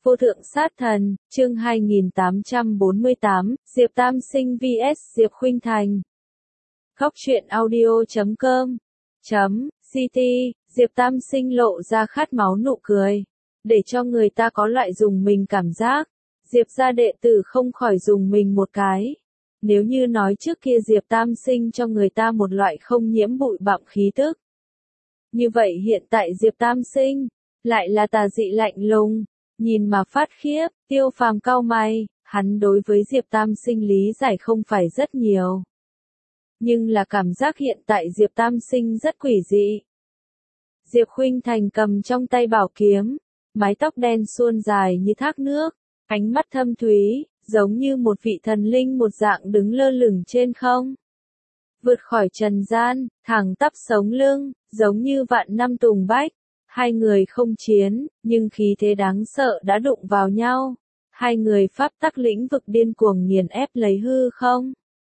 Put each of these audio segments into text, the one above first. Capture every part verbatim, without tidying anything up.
Vô thượng sát thần, chương hai nghìn tám trăm bốn mươi tám, Diệp Tam Sinh vs Diệp Khuynh Thành. Góc truyện audio chấm com chấm ct, Diệp Tam Sinh lộ ra khát máu nụ cười, để cho người ta có loại dùng mình cảm giác. Diệp gia đệ tử không khỏi dùng mình một cái. Nếu như nói trước kia Diệp Tam Sinh cho người ta một loại không nhiễm bụi bặm khí tức, như vậy hiện tại Diệp Tam Sinh lại là tà dị lạnh lùng, nhìn mà phát khiếp. Tiêu Phàm cau mày, hắn đối với Diệp Tam Sinh lý giải không phải rất nhiều, nhưng là cảm giác hiện tại Diệp Tam Sinh rất quỷ dị. Diệp Khuynh Thành cầm trong tay bảo kiếm, mái tóc đen suôn dài như thác nước, ánh mắt thâm thúy, giống như một vị thần linh một dạng đứng lơ lửng trên không. Vượt khỏi trần gian, thẳng tắp sống lưng, giống như vạn năm tùng bách. Hai người không chiến, nhưng khí thế đáng sợ đã đụng vào nhau. Hai người pháp tắc lĩnh vực điên cuồng nghiền ép lấy hư không.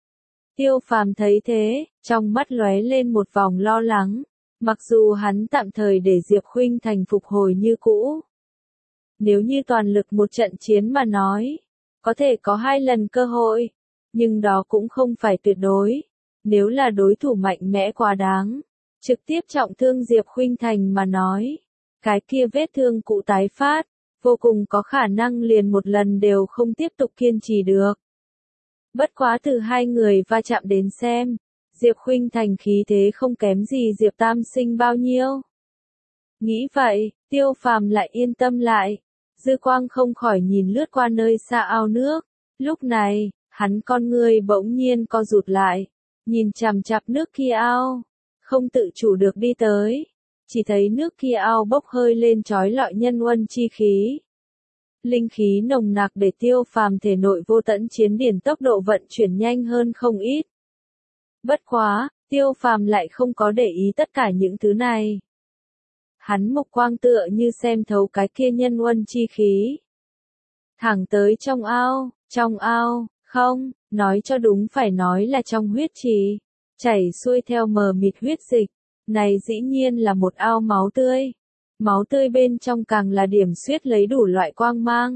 Tiêu Phàm thấy thế, trong mắt lóe lên một vòng lo lắng. Mặc dù hắn tạm thời để Diệp Khuynh Thành phục hồi như cũ. Nếu như toàn lực một trận chiến mà nói, có thể có hai lần cơ hội, nhưng đó cũng không phải tuyệt đối. Nếu là đối thủ mạnh mẽ quá đáng, trực tiếp trọng thương Diệp Khuynh Thành mà nói, cái kia vết thương cũ tái phát, vô cùng có khả năng liền một lần đều không tiếp tục kiên trì được. Bất quá từ hai người va chạm đến xem, Diệp Khuynh Thành khí thế không kém gì Diệp Tam Sinh bao nhiêu. Nghĩ vậy, Tiêu Phàm lại yên tâm lại, dư quang không khỏi nhìn lướt qua nơi xa ao nước. Lúc này, hắn con người bỗng nhiên co rụt lại, nhìn chằm chằm nước kia ao, không tự chủ được đi tới, chỉ thấy nước kia ao bốc hơi lên chói lọi nhân uân chi khí. Linh khí nồng nặc để Tiêu Phàm thể nội vô tận chiến điển tốc độ vận chuyển nhanh hơn không ít. Bất quá, Tiêu Phàm lại không có để ý tất cả những thứ này. Hắn mục quang tựa như xem thấu cái kia nhân uân chi khí. Thẳng tới trong ao, trong ao, không, nói cho đúng phải nói là trong huyết trì, chảy xuôi theo mờ mịt huyết dịch, này dĩ nhiên là một ao máu tươi. Máu tươi bên trong càng là điểm xuyết lấy đủ loại quang mang.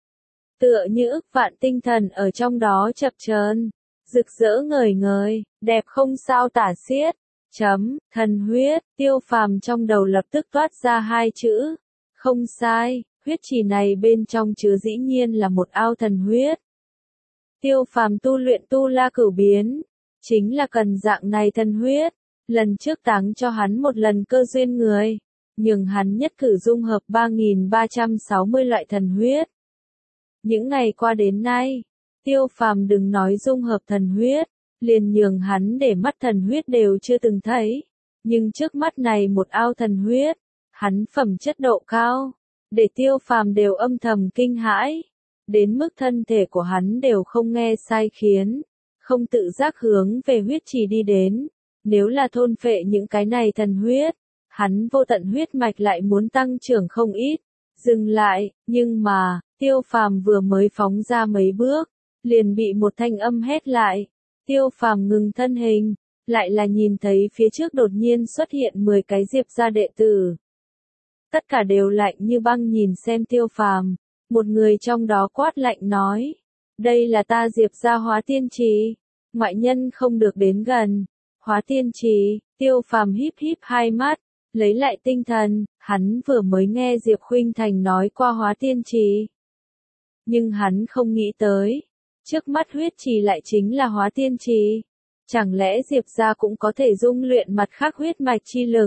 Tựa như ức vạn tinh thần ở trong đó chập chờn, rực rỡ ngời ngời, đẹp không sao tả xiết. Chấm, thần huyết, Tiêu Phàm trong đầu lập tức toát ra hai chữ. Không sai, huyết trì này bên trong chứa dĩ nhiên là một ao thần huyết. Tiêu Phàm tu luyện tu la cửu biến, chính là cần dạng này thần huyết. Lần trước táng cho hắn một lần cơ duyên người, nhưng hắn nhất cử dung hợp ba nghìn ba trăm sáu mươi loại thần huyết. Những ngày qua đến nay, Tiêu Phàm đừng nói dung hợp thần huyết, liền nhường hắn để mắt thần huyết đều chưa từng thấy. Nhưng trước mắt này một ao thần huyết, hắn phẩm chất độ cao, để Tiêu Phàm đều âm thầm kinh hãi. Đến mức thân thể của hắn đều không nghe sai khiến, không tự giác hướng về huyết trì đi đến. Nếu là thôn phệ những cái này thần huyết, hắn vô tận huyết mạch lại muốn tăng trưởng không ít. Dừng lại, nhưng mà, Tiêu Phàm vừa mới phóng ra mấy bước, liền bị một thanh âm hét lại. Tiêu Phàm ngừng thân hình, lại là nhìn thấy phía trước đột nhiên xuất hiện mười cái Diệp gia đệ tử. Tất cả đều lạnh như băng nhìn xem Tiêu Phàm, một người trong đó quát lạnh nói: "Đây là ta Diệp gia Hóa Tiên Trì, ngoại nhân không được đến gần." Hóa Tiên Trì, Tiêu Phàm híp híp hai mắt, lấy lại tinh thần, hắn vừa mới nghe Diệp Khuynh Thành nói qua Hóa Tiên Trì. Nhưng hắn không nghĩ tới, trước mắt huyết trì lại chính là Hóa Tiên Trì. Chẳng lẽ Diệp gia cũng có thể dung luyện mặt khác huyết mạch chi lực,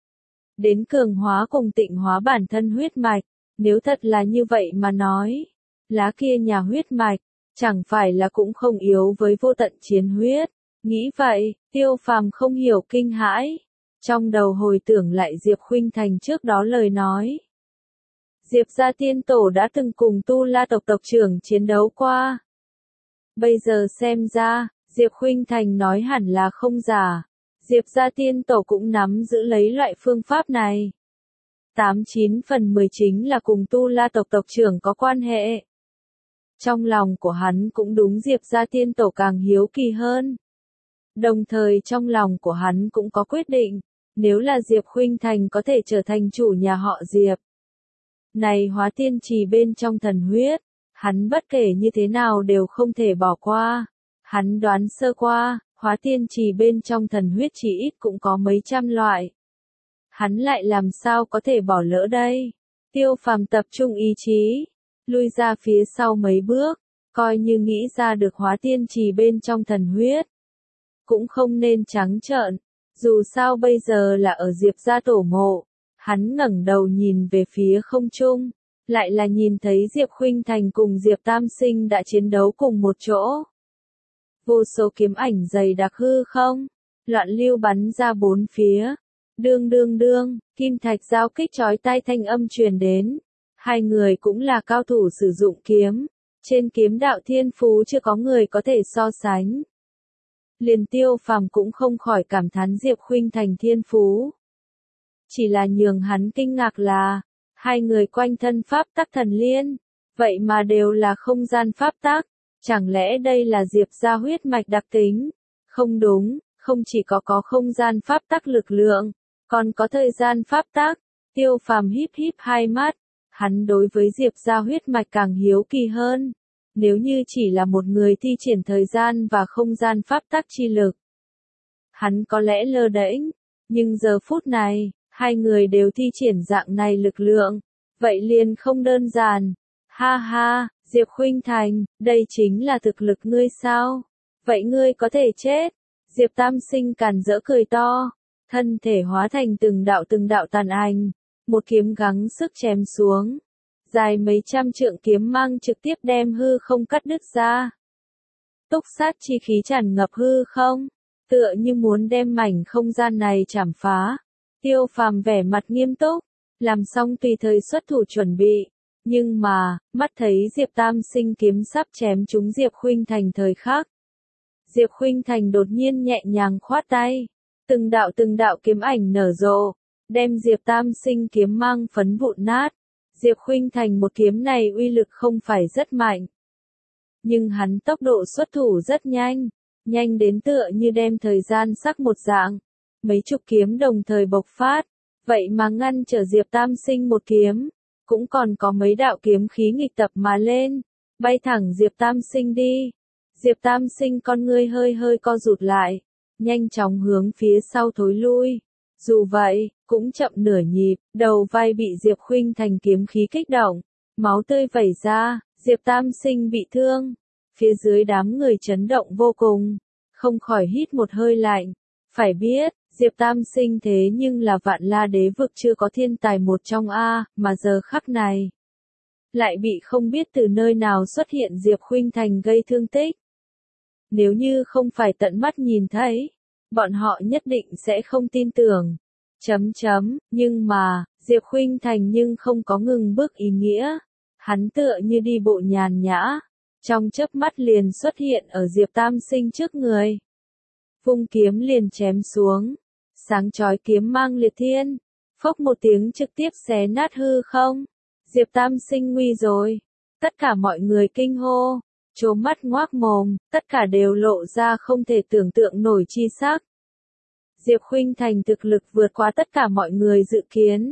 đến cường hóa cùng tịnh hóa bản thân huyết mạch? Nếu thật là như vậy mà nói, lá kia nhà huyết mạch, chẳng phải là cũng không yếu với vô tận chiến huyết? Nghĩ vậy, Tiêu Phàm không hiểu kinh hãi, trong đầu hồi tưởng lại Diệp Khuynh Thành trước đó lời nói. Diệp gia tiên tổ đã từng cùng Tu La tộc tộc trưởng chiến đấu qua. Bây giờ xem ra, Diệp Khuynh Thành nói hẳn là không giả. Diệp gia tiên tổ cũng nắm giữ lấy loại phương pháp này. Tám chín phần mười chính là cùng Tu La tộc tộc trưởng có quan hệ. Trong lòng của hắn cũng đúng Diệp gia tiên tổ càng hiếu kỳ hơn. Đồng thời trong lòng của hắn cũng có quyết định, nếu là Diệp Khuynh Thành có thể trở thành chủ nhà họ Diệp, Này hóa tiên trì bên trong thần huyết, hắn bất kể như thế nào đều không thể bỏ qua. Hắn đoán sơ qua, hóa tiên trì bên trong thần huyết chỉ ít cũng có mấy trăm loại. Hắn lại làm sao có thể bỏ lỡ đây? Tiêu Phàm tập trung ý chí, lui ra phía sau mấy bước, coi như nghĩ ra được hóa tiên trì bên trong thần huyết. Cũng không nên trắng trợn, dù sao bây giờ là ở Diệp gia tổ mộ. Hắn ngẩng đầu nhìn về phía không trung, lại là nhìn thấy Diệp Khuynh Thành cùng Diệp Tam Sinh đã chiến đấu cùng một chỗ. Vô số kiếm ảnh dày đặc hư không, loạn lưu bắn ra bốn phía. Đương đương đương, kim thạch giao kích chói tai thanh âm truyền đến. Hai người cũng là cao thủ sử dụng kiếm, trên kiếm đạo thiên phú chưa có người có thể so sánh. Liền Tiêu Phàm cũng không khỏi cảm thán Diệp Khuynh Thành thiên phú. Chỉ là nhường hắn kinh ngạc là, hai người quanh thân pháp tắc thần liên, vậy mà đều là không gian pháp tắc, chẳng lẽ đây là Diệp gia huyết mạch đặc tính? Không đúng, không chỉ có có không gian pháp tắc lực lượng, còn có thời gian pháp tắc. Tiêu Phàm híp híp hai mắt, hắn đối với Diệp gia huyết mạch càng hiếu kỳ hơn. Nếu như chỉ là một người thi triển thời gian và không gian pháp tắc chi lực, hắn có lẽ lơ đễnh, nhưng giờ phút này, hai người đều thi triển dạng này lực lượng, vậy liền không đơn giản. Ha ha, Diệp Khuynh Thành, đây chính là thực lực ngươi sao? Vậy ngươi có thể chết. Diệp Tam Sinh càn rỡ cười to, thân thể hóa thành từng đạo từng đạo tàn ảnh, một kiếm gắng sức chém xuống. Dài mấy trăm trượng kiếm mang trực tiếp đem hư không cắt đứt ra. Túc sát chi khí tràn ngập hư không, tựa như muốn đem mảnh không gian này chảm phá. Tiêu Phàm vẻ mặt nghiêm túc, làm xong tùy thời xuất thủ chuẩn bị. Nhưng mà, mắt thấy Diệp Tam Sinh kiếm sắp chém trúng Diệp Khuynh Thành thời khắc. Diệp Khuynh Thành đột nhiên nhẹ nhàng khoát tay. Từng đạo từng đạo kiếm ảnh nở rộ, đem Diệp Tam Sinh kiếm mang phấn vụn nát. Diệp Khuynh Thành một kiếm này uy lực không phải rất mạnh. Nhưng hắn tốc độ xuất thủ rất nhanh, nhanh đến tựa như đem thời gian sắc một dạng. Mấy chục kiếm đồng thời bộc phát, vậy mà ngăn trở Diệp Tam Sinh một kiếm. Cũng còn có mấy đạo kiếm khí nghịch tập mà lên, bay thẳng Diệp Tam Sinh đi. Diệp Tam Sinh con ngươi hơi hơi co rụt lại, nhanh chóng hướng phía sau thối lui. Dù vậy, cũng chậm nửa nhịp, đầu vai bị Diệp Khuynh Thành kiếm khí kích động, máu tươi vẩy ra, Diệp Tam Sinh bị thương. Phía dưới đám người chấn động vô cùng, không khỏi hít một hơi lạnh. Phải biết, Diệp Tam Sinh thế nhưng là Vạn La Đế vực chưa có thiên tài một trong A, mà giờ khắc này lại bị không biết từ nơi nào xuất hiện Diệp Khuynh Thành gây thương tích. Nếu như không phải tận mắt nhìn thấy, bọn họ nhất định sẽ không tin tưởng. Chấm chấm, nhưng mà, Diệp Khuynh Thành nhưng không có ngừng bước ý nghĩa. Hắn tựa như đi bộ nhàn nhã, trong chớp mắt liền xuất hiện ở Diệp Tam Sinh trước người. Vung kiếm liền chém xuống, sáng chói kiếm mang liệt thiên, phốc một tiếng trực tiếp xé nát hư không. Diệp Tam Sinh nguy rồi. Tất cả mọi người kinh hô, trố mắt ngoác mồm, tất cả đều lộ ra không thể tưởng tượng nổi chi sắc. Diệp Khuynh Thành thực lực vượt qua tất cả mọi người dự kiến.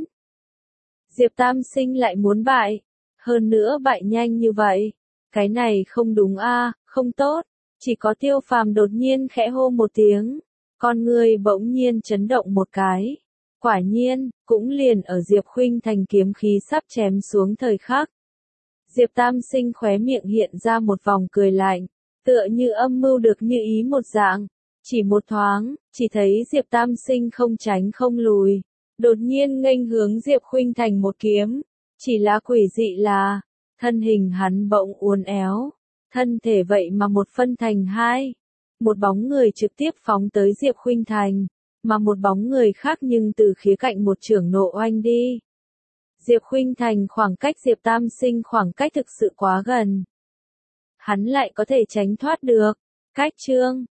Diệp Tam Sinh lại muốn bại, hơn nữa bại nhanh như vậy. Cái này không đúng a, không tốt. Chỉ có Tiêu Phàm đột nhiên khẽ hô một tiếng, con người bỗng nhiên chấn động một cái. Quả nhiên, cũng liền ở Diệp Khuynh Thành kiếm khí sắp chém xuống thời khắc. Diệp Tam Sinh khóe miệng hiện ra một vòng cười lạnh, tựa như âm mưu được như ý một dạng. Chỉ một thoáng, chỉ thấy Diệp Tam Sinh không tránh không lùi, đột nhiên nghênh hướng Diệp Khuynh Thành một kiếm. Chỉ là quỷ dị là, thân hình hắn bỗng uốn éo, thân thể vậy mà một phân thành hai. Một bóng người trực tiếp phóng tới Diệp Khuynh Thành, mà một bóng người khác nhưng từ khía cạnh một chưởng nộ oanh đi. Diệp Khuynh Thành khoảng cách Diệp Tam Sinh khoảng cách thực sự quá gần. Hắn lại có thể tránh thoát được. Cách chương